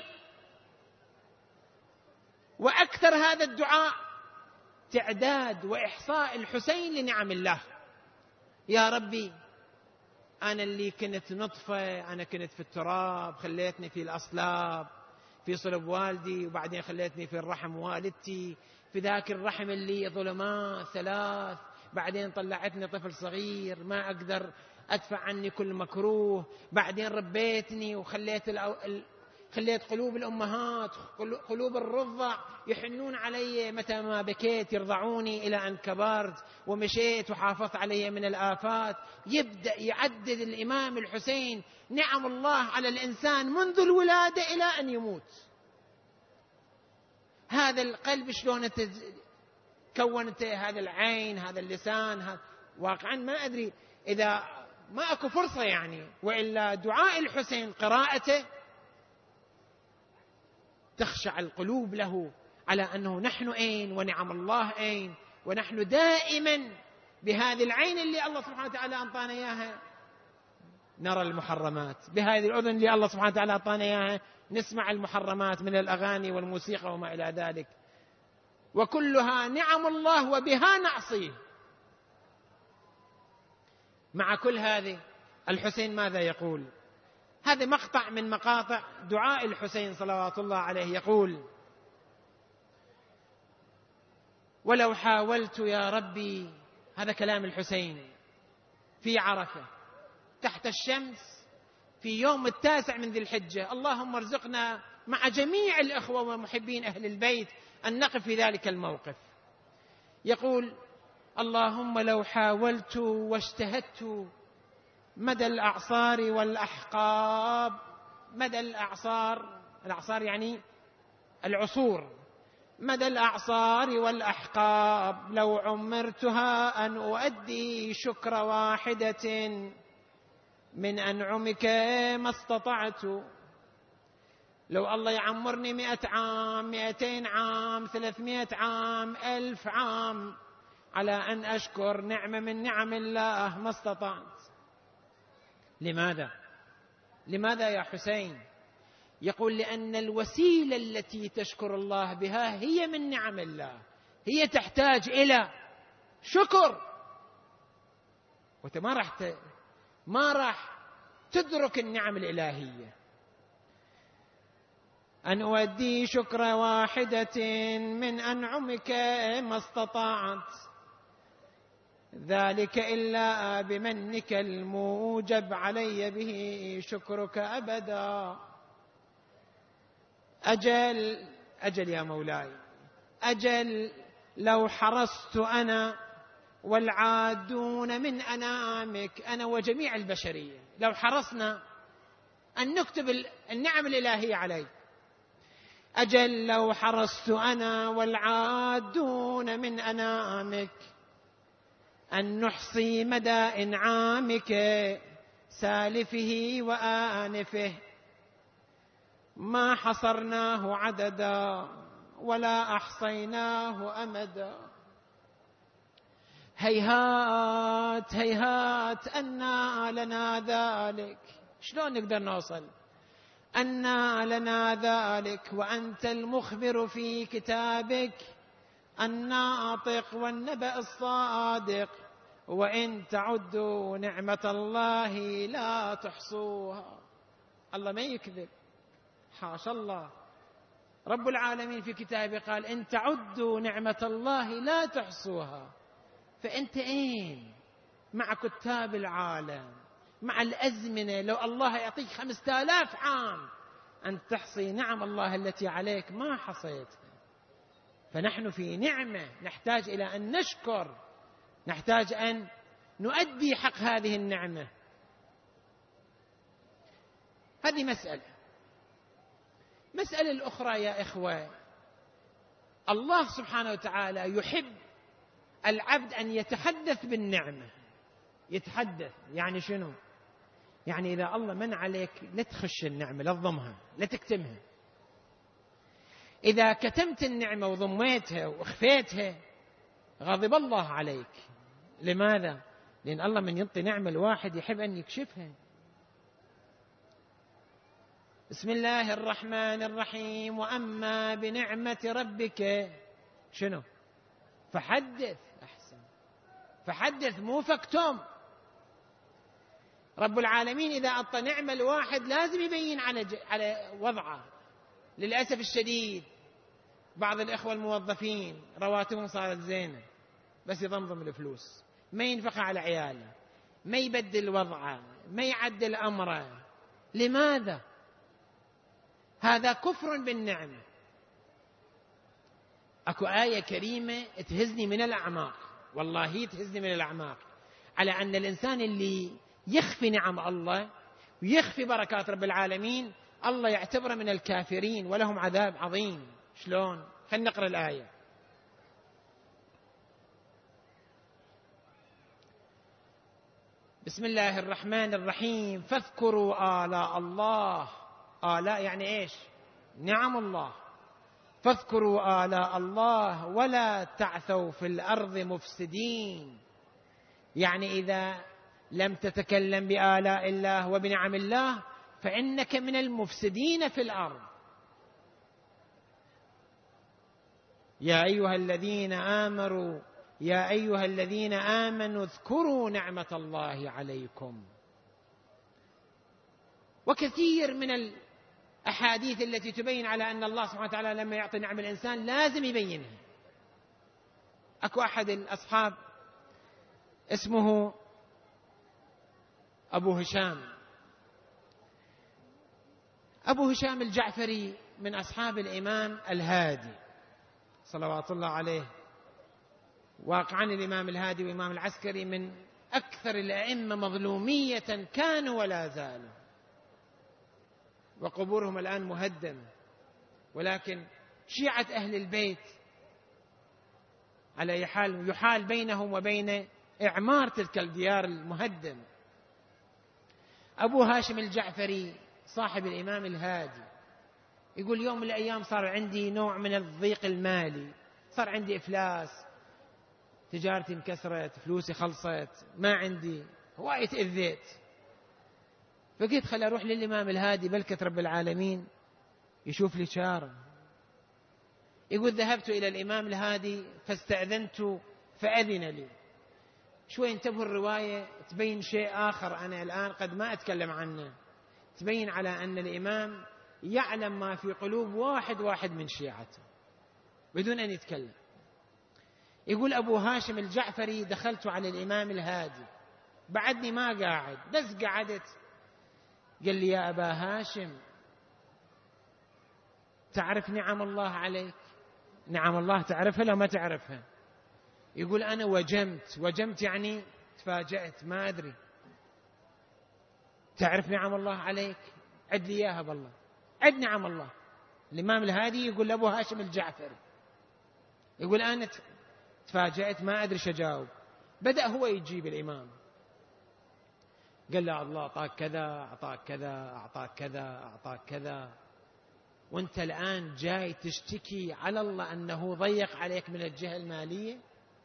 وأكثر هذا الدعاء تعداد وإحصاء الحسين لنعم الله. يا ربي، أنا اللي كنت نطفة، أنا كنت في التراب، خليتني في الأصلاب في صلب والدي، وبعدين خليتني في الرحم والدتي، في ذاك الرحم اللي ظلمات ثلاث، بعدين طلعتني طفل صغير ما أقدر أدفع عني كل مكروه، بعدين ربيتني وخليت الأو... خليت قلوب الأمهات قلوب الرضع يحنون علي، متى ما بكيت يرضعوني، إلى أن كبرت ومشيت وحافظت علي من الآفات. يبدأ يعدد الإمام الحسين نعم الله على الإنسان منذ الولادة إلى أن يموت. هذا القلب شلون كونت، هذا العين، هذا اللسان، هذا واقعا ما أدري إذا ما أكو فرصة يعني، وإلا دعاء الحسين قراءته تخشع القلوب له على أنه نحن أين ونعم الله أين، ونحن دائما بهذه العين اللي الله سبحانه وتعالى أعطانا إياها نرى المحرمات، بهذه الأذن اللي الله سبحانه وتعالى أعطانا إياها نسمع المحرمات من الأغاني والموسيقى وما إلى ذلك، وكلها نعم الله وبها نعصيه. مع كل هذه الحسين ماذا يقول؟ هذا مقطع من مقاطع دعاء الحسين صلوات الله عليه. يقول: ولو حاولت يا ربي، هذا كلام الحسين في عرفة تحت الشمس في يوم التاسع من ذي الحجة. اللهم ارزقنا مع جميع الأخوة ومحبين أهل البيت أن نقف في ذلك الموقف. يقول: اللهم لو حاولت واجتهدت مدى الأعصار والأحقاب، مدى الأعصار، الأعصار يعني العصور، مدى الأعصار والأحقاب لو عمرتها أن أؤدي شكر واحدة من أنعمك ما استطعت. لو الله يعمرني مئة عام، مئتين عام، ثلاثمائة عام، ألف عام على أن أشكر نعمة من نعم الله ما استطعت. لماذا؟ لماذا يا حسين؟ يقول: لأن الوسيلة التي تشكر الله بها هي من نعم الله، هي تحتاج إلى شكر، وأنت ما راح ت... ما راح تدرك النعم الإلهية. أن أودي شكر واحدة من أنعمك ما استطعت، ذلك إلا بمنك الموجب علي به شكرك أبدا. أجل أجل يا مولاي، أجل لو حرصت أنا والعادون من أنامك، أنا وجميع البشرية، لو حرصنا أن نكتب النعم الإلهية علي، أجل لو حرصت أنا والعادون من أنامك أن نحصي مدى إنعامك سالفه وآنفه، ما حصرناه عددا ولا أحصيناه أمدا. هيهات هيهات أنى لنا ذلك. شلون نقدر نوصل؟ أنى لنا ذلك وأنت المخبر في كتابك الناطق والنبأ الصادق، وإن تعدوا نعمة الله لا تحصوها. الله ما يكذب، حاشا الله. رب العالمين في كتابه قال إن تعدوا نعمة الله لا تحصوها. فأنت أين مع كتاب العالم، مع الأزمنة؟ لو الله يعطيك خمسة آلاف عام أن تحصي نعم الله التي عليك ما حصيتها. فنحن في نعمة نحتاج إلى أن نشكر، نحتاج أن نؤدي حق هذه النعمة. هذه مسألة. مسألة الأخرى يا إخوة، الله سبحانه وتعالى يحب العبد أن يتحدث بالنعمة. يتحدث يعني شنو؟ يعني إذا الله من عليك لا تخش النعمة، لا تضمها، لا تكتمها. إذا كتمت النعمة وضميتها وأخفيتها غضب الله عليك. لماذا؟ لأن الله من يعطي نعمة الواحد يحب أن يكشفها. بسم الله الرحمن الرحيم. وأما بنعمة ربك شنو؟ فحدث. أحسن، فحدث مو فاكتم. رب العالمين إذا أعطى نعمة الواحد لازم يبين على ج... على وضعه. للأسف الشديد بعض الإخوة الموظفين رواتبهم صارت زينة بس يضمضم الفلوس، ما ينفق على عياله، ما يبدل وضعه، ما يعدل أمره. لماذا؟ هذا كفر بالنعمة. أكو آية كريمة تهزني من الأعماق، والله تهزني من الأعماق، على أن الإنسان اللي يخفي نعم الله ويخفي بركات رب العالمين الله يعتبره من الكافرين ولهم عذاب عظيم. شلون؟ خلينا نقرأ الآية. بسم الله الرحمن الرحيم. فاذكروا آلاء الله. آلاء يعني إيش؟ نعم الله. فاذكروا آلاء الله ولا تعثوا في الأرض مفسدين. يعني إذا لم تتكلم بآلاء الله وبنعم الله فإنك من المفسدين في الأرض. يا أيها الذين آمنوا يا أيها الذين آمنوا اذكروا نعمة الله عليكم. وكثير من الأحاديث التي تبين على أن الله سبحانه وتعالى لما يعطي نعم الإنسان لازم يبينها. أكو أحد الأصحاب اسمه أبو هشام. أبو هشام الجعفري من أصحاب الإمام الهادي صلوات الله عليه. واقعا الإمام الهادي والإمام العسكري من أكثر الأئمة مظلومية كانوا ولا زالوا، وقبورهم الآن مهدم. ولكن شيعة أهل البيت على حال يحال بينهم وبين إعمار تلك الديار المهدم. أبو هاشم الجعفري صاحب الإمام الهادي يقول يوم من الأيام صار عندي نوع من الضيق المالي، صار عندي إفلاس، تجارتي انكسرت، فلوسي خلصت، ما عندي، هواية تأذيت. فقلت خل أروح للإمام الهادي بلكة رب العالمين يشوف لي شارة. يقول ذهبت إلى الإمام الهادي فاستأذنت فأذن لي. شوي انتبهوا الرواية تبين شيء آخر أنا الآن قد ما أتكلم عنه، تبين على أن الإمام يعلم ما في قلوب واحد واحد من شيعته بدون أن يتكلم. يقول أبو هاشم الجعفري دخلت على الإمام الهادي بعدني ما قاعد بس قعدت، قال لي يا أبا هاشم تعرف نعم الله عليك؟ نعم الله تعرفها لو ما تعرفها؟ يقول أنا وجمت. وجمت يعني تفاجأت، ما أدري. تعرف نعم الله عليك؟ عد لي إياها بالله، عد نعم الله. الإمام الهادي يقول لأبو هاشم الجعفري، يقول أنا تفاجأت ما أدري شجاوب. بدأ هو يجيب الإمام، قال له الله أعطاك كذا، أعطاك كذا، أعطاك كذا، أعطاك كذا، وأنت الآن جاي تشتكي على الله أنه ضيق عليك من الجهة المالية؟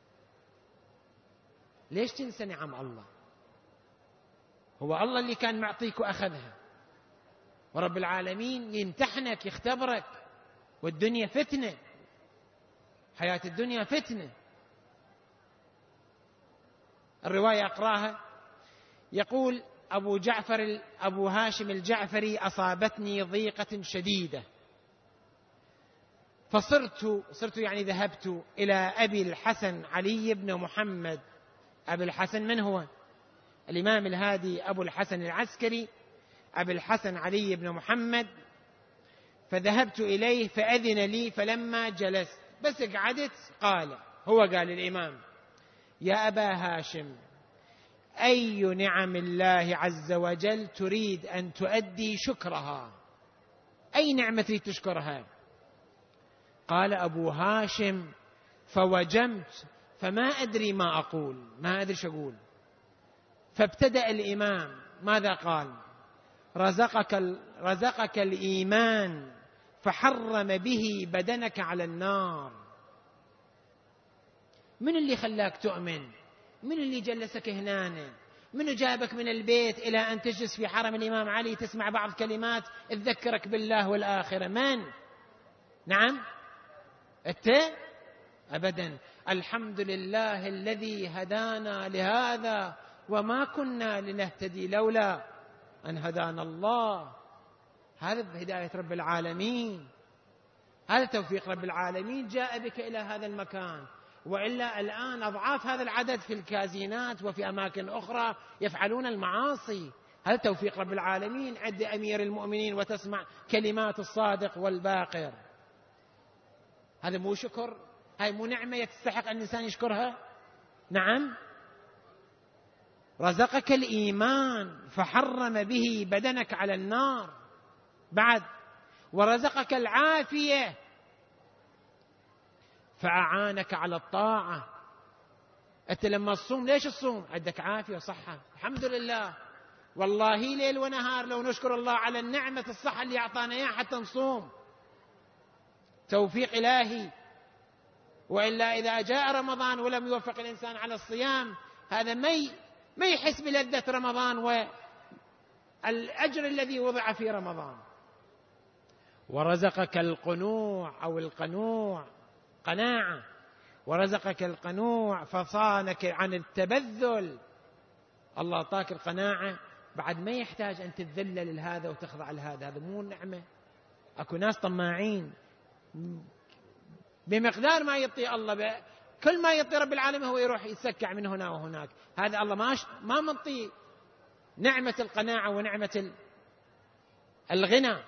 ليش تنسى نعم الله؟ هو الله اللي كان معطيك وأخذها، ورب العالمين يمتحنك يختبرك، والدنيا فتنة، حياة الدنيا فتنة. الرواية أقراها، يقول أبو جعفر أبو هاشم الجعفري: أصابتني ضيقة شديدة فصرت صرت يعني ذهبت إلى أبي الحسن علي بن محمد. أبي الحسن من هو؟ الإمام الهادي أبو الحسن العسكري، أبي الحسن علي بن محمد. فذهبت إليه فأذن لي، فلما جلست بس قعدت قال، هو قال الإمام: يا أبا هاشم، أي نعم الله عز وجل تريد أن تؤدي شكرها؟ أي نعمة تريد تشكرها؟ قال أبو هاشم: فوجمت فما أدري ما أقول، ما أدري شو أقول. فابتدأ الإمام ماذا قال؟ رزقك, رزقك الإيمان فحرم به بدنك على النار. من اللي خلاك تؤمن؟ من اللي جلسك هنا؟ من جابك من البيت إلى أن تجلس في حرم الإمام علي تسمع بعض كلمات تذكرك بالله والآخرة؟ من؟ نعم أنت؟ أبدا. الحمد لله الذي هدانا لهذا وما كنا لنهتدي لولا أن هدانا الله. هذا بهداية رب العالمين، هذا توفيق رب العالمين جاء بك إلى هذا المكان، وإلا الآن أضعاف هذا العدد في الكازينات وفي أماكن أخرى يفعلون المعاصي. هذا توفيق رب العالمين عند أمير المؤمنين وتسمع كلمات الصادق والباقر. هذا مو شكر؟ هاي مو نعمة يستحق أن الإنسان يشكرها؟ نعم. رزقك الإيمان فحرم به بدنك على النار، بعد ورزقك العافية فأعانك على الطاعة. أنت لما تصوم ليش تصوم؟ عندك عافية وصحة، الحمد لله. والله ليل ونهار لو نشكر الله على النعمة الصحة اللي أعطانا إياها حتى نصوم، توفيق إلهي. وإلا إذا جاء رمضان ولم يوفق الإنسان على الصيام، هذا ما ما يحس بلذة رمضان والأجر الذي وضع في رمضان. ورزقك القنوع أو القنوع، قناعة، ورزقك القنوع فصانك عن التبذل. الله أعطاك القناعة بعد ما يحتاج أن تتذلل لهذا وتخضع لهذا. هذا مو نعمة؟ أكو ناس طماعين بمقدار ما يعطي الله ب... كل ما يعطي رب العالمين هو يروح يسكع من هنا وهناك. هذا الله ما ما منطي نعمة القناعة ونعمة الغنى.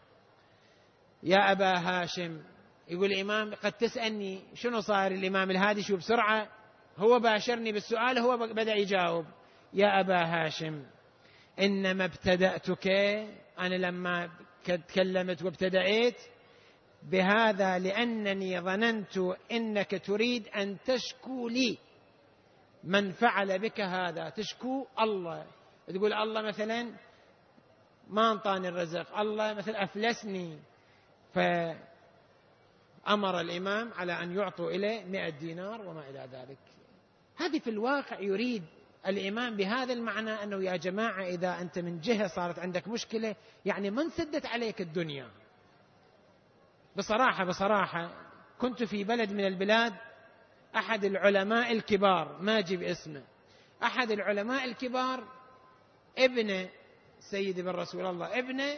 يا أبا هاشم، يقول الإمام قد تسألني شنو صار الإمام الهادي شو بسرعة، هو باشرني بالسؤال، هو بدأ يجاوب. يا أبا هاشم، إنما ابتدأتك، أنا لما تكلمت وابتدأت بهذا لأنني ظننت إنك تريد أن تشكو لي من فعل بك هذا. تشكو الله، تقول الله مثلا ما انطاني الرزق، الله مثلا أفلسني، فأمر الإمام على أن يعطوا إليه مئة دينار وما إلى ذلك. هذه في الواقع يريد الإمام بهذا المعنى أنه يا جماعة إذا أنت من جهة صارت عندك مشكلة، يعني من سدت عليك الدنيا. بصراحة بصراحة كنت في بلد من البلاد، أحد العلماء الكبار ما أجيب اسمه، أحد العلماء الكبار ابنه سيد بن رسول الله ابنه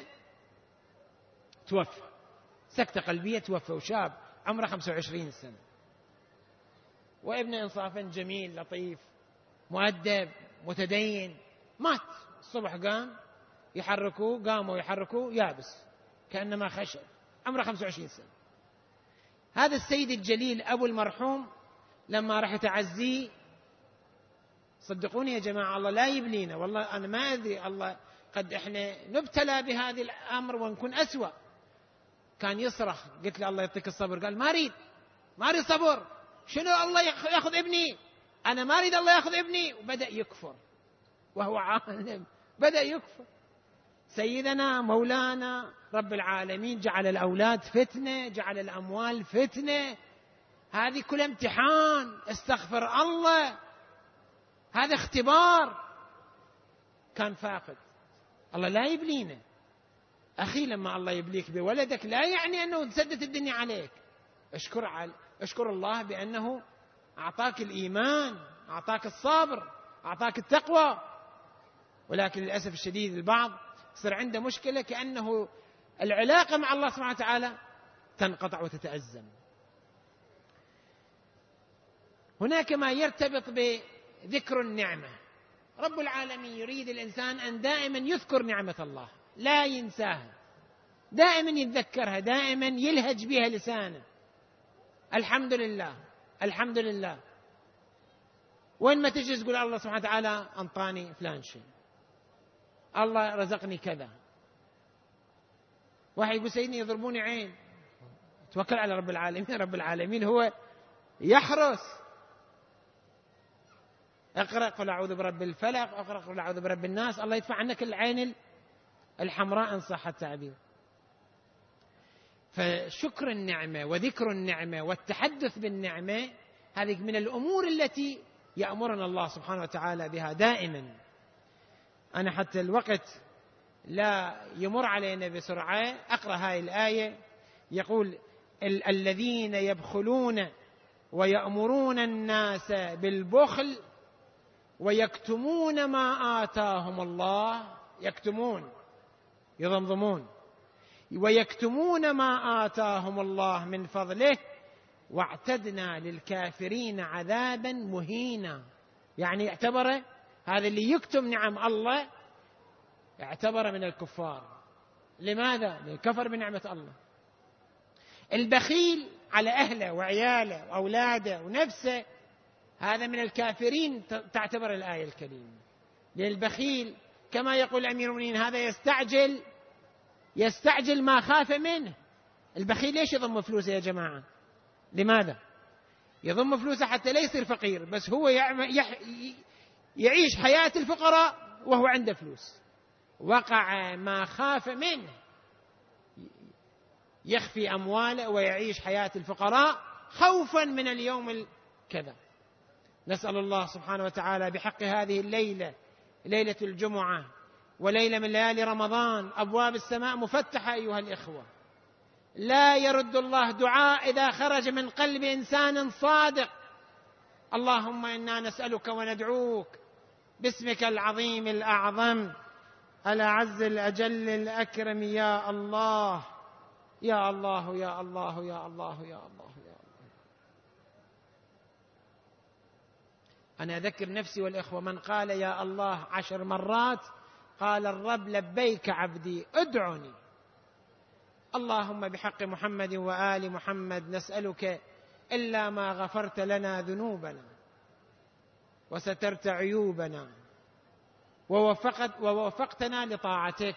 توفى سكتة قلبية، توفى وشاب عمره خمسة وعشرين سنة، وابنه إنصافا جميل لطيف مؤدب متدين، مات الصبح قام يحركوه، قاموا يحركوه يابس كأنما خشب، عمره خمسة وعشرين سنة. هذا السيد الجليل أبو المرحوم لما راح تعزيه، صدقوني يا جماعة الله لا يبلينا، والله أنا ما أدري، الله قد إحنا نبتلى بهذه الأمر ونكون أسوأ. كان يصرخ، قلت له الله يعطيك الصبر، قال ما أريد ما أريد صبر، شنو الله يأخذ ابني، أنا ما أريد الله يأخذ ابني، وبدأ يكفر وهو عالم، بدأ يكفر. سيدنا مولانا رب العالمين جعل الأولاد فتنة، جعل الأموال فتنة، هذه كل امتحان، استغفر الله، هذا اختبار. كان فاقد. الله لا يبلينا أخي، لما الله يبليك بولدك لا يعني أنه تسدت الدنيا عليك. اشكر, على اشكر الله بأنه أعطاك الإيمان، أعطاك الصبر، أعطاك التقوى. ولكن للأسف الشديد البعض صار عنده مشكلة، كأنه العلاقة مع الله سبحانه وتعالى تنقطع وتتأزم. هناك ما يرتبط بذكر النعمة. رب العالمين يريد الإنسان أن دائما يذكر نعمة الله، لا ينساها، دائما يتذكرها، دائما يلهج بها لسانه. الحمد لله، الحمد لله. وين ما تجي تقول الله سبحانه وتعالى أنطاني فلان شيء، الله رزقني كذا. واحد يقول سيدني يضربوني عين، توكل على رب العالمين. رب العالمين هو يحرس. اقرأ قل أعوذ برب الفلق، اقرأ قل أعوذ برب الناس، الله يدفع عنك العين الحمراء إن صح التعبير. فشكر النعمة وذكر النعمة والتحدث بالنعمة هذه من الأمور التي يأمرنا الله سبحانه وتعالى بها دائما. أنا حتى الوقت لا يمر علينا بسرعة أقرأ هاي الآية. يقول ال- الذين يبخلون ويأمرون الناس بالبخل ويكتمون ما آتاهم الله، يكتمون يضمضمون، ويكتمون ما آتاهم الله من فضله واعتدنا للكافرين عذابا مهينا. يعني اعتبر هذا اللي يكتم نعم الله اعتبر من الكفار. لماذا؟ للكفر بنعمة الله. البخيل على أهله وعياله وأولاده ونفسه هذا من الكافرين تعتبر الآية الكريمة. للبخيل كما يقول أمير المؤمنين هذا يستعجل يستعجل ما خاف منه. البخيل ليش يضم فلوسه يا جماعة؟ لماذا؟ يضم فلوسه حتى لا يصير فقير، بس هو يعيش حياة الفقراء وهو عنده فلوس. وقع ما خاف منه، يخفي أمواله ويعيش حياة الفقراء خوفا من اليوم كذا. نسأل الله سبحانه وتعالى بحق هذه الليلة، ليلة الجمعة وليلة من ليالي رمضان، أبواب السماء مفتحة أيها الإخوة. لا يرد الله دعاء إذا خرج من قلب إنسان صادق. اللهم إنا نسألك وندعوك باسمك العظيم الأعظم الأعز الأجل الأكرم، يا الله يا الله يا الله يا الله يا الله يا الله. أنا أذكر نفسي والإخوة، من قال يا الله عشر مرات قال الرب لبيك عبدي ادعني. اللهم بحق محمد وآل محمد نسألك إلا ما غفرت لنا ذنوبنا وسترت عيوبنا ووفقت ووفقتنا لطاعتك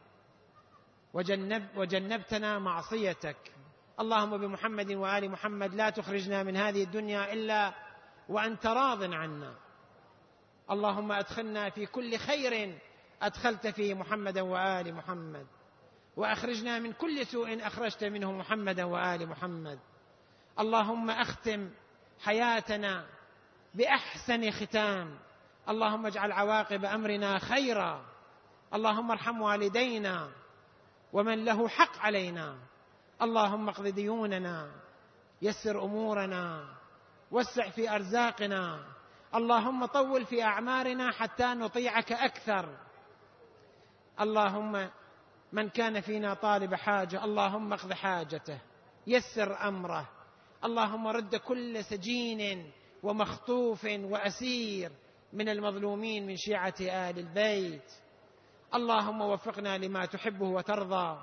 وجنب وجنبتنا معصيتك. اللهم بمحمد وآل محمد لا تخرجنا من هذه الدنيا إلا وأنت راض عنا. اللهم أدخلنا في كل خير أدخلت فيه محمدا وآل محمد، وأخرجنا من كل سوء أخرجت منه محمدا وآل محمد. اللهم أختم حياتنا بأحسن ختام. اللهم اجعل عواقب أمرنا خيرا. اللهم ارحم والدينا ومن له حق علينا. اللهم اقض ديوننا، يسر أمورنا، وسع في أرزاقنا. اللهم طول في أعمارنا حتى نطيعك أكثر. اللهم من كان فينا طالب حاجة اللهم اقض حاجته، يسر أمره. اللهم رد كل سجين ومخطوف وأسير من المظلومين من شيعة آل البيت. اللهم وفقنا لما تحبه وترضى،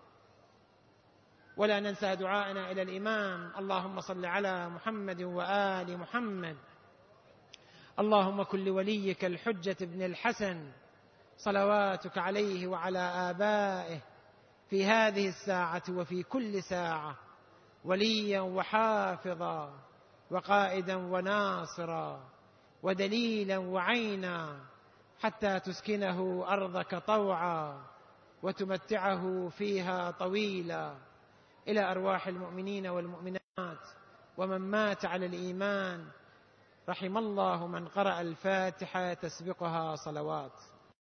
ولا ننسى دعاءنا إلى الإمام. اللهم صل على محمد وآل محمد. اللهم كن لوليك الحجة بن الحسن صلواتك عليه وعلى آبائه في هذه الساعة وفي كل ساعة وليا وحافظا وقائدا وناصرا ودليلا وعينا حتى تسكنه أرضك طوعا وتمتعه فيها طويلا. إلى أرواح المؤمنين والمؤمنات ومن مات على الإيمان، رحم الله من قرأ الفاتحة تسبقها صلوات.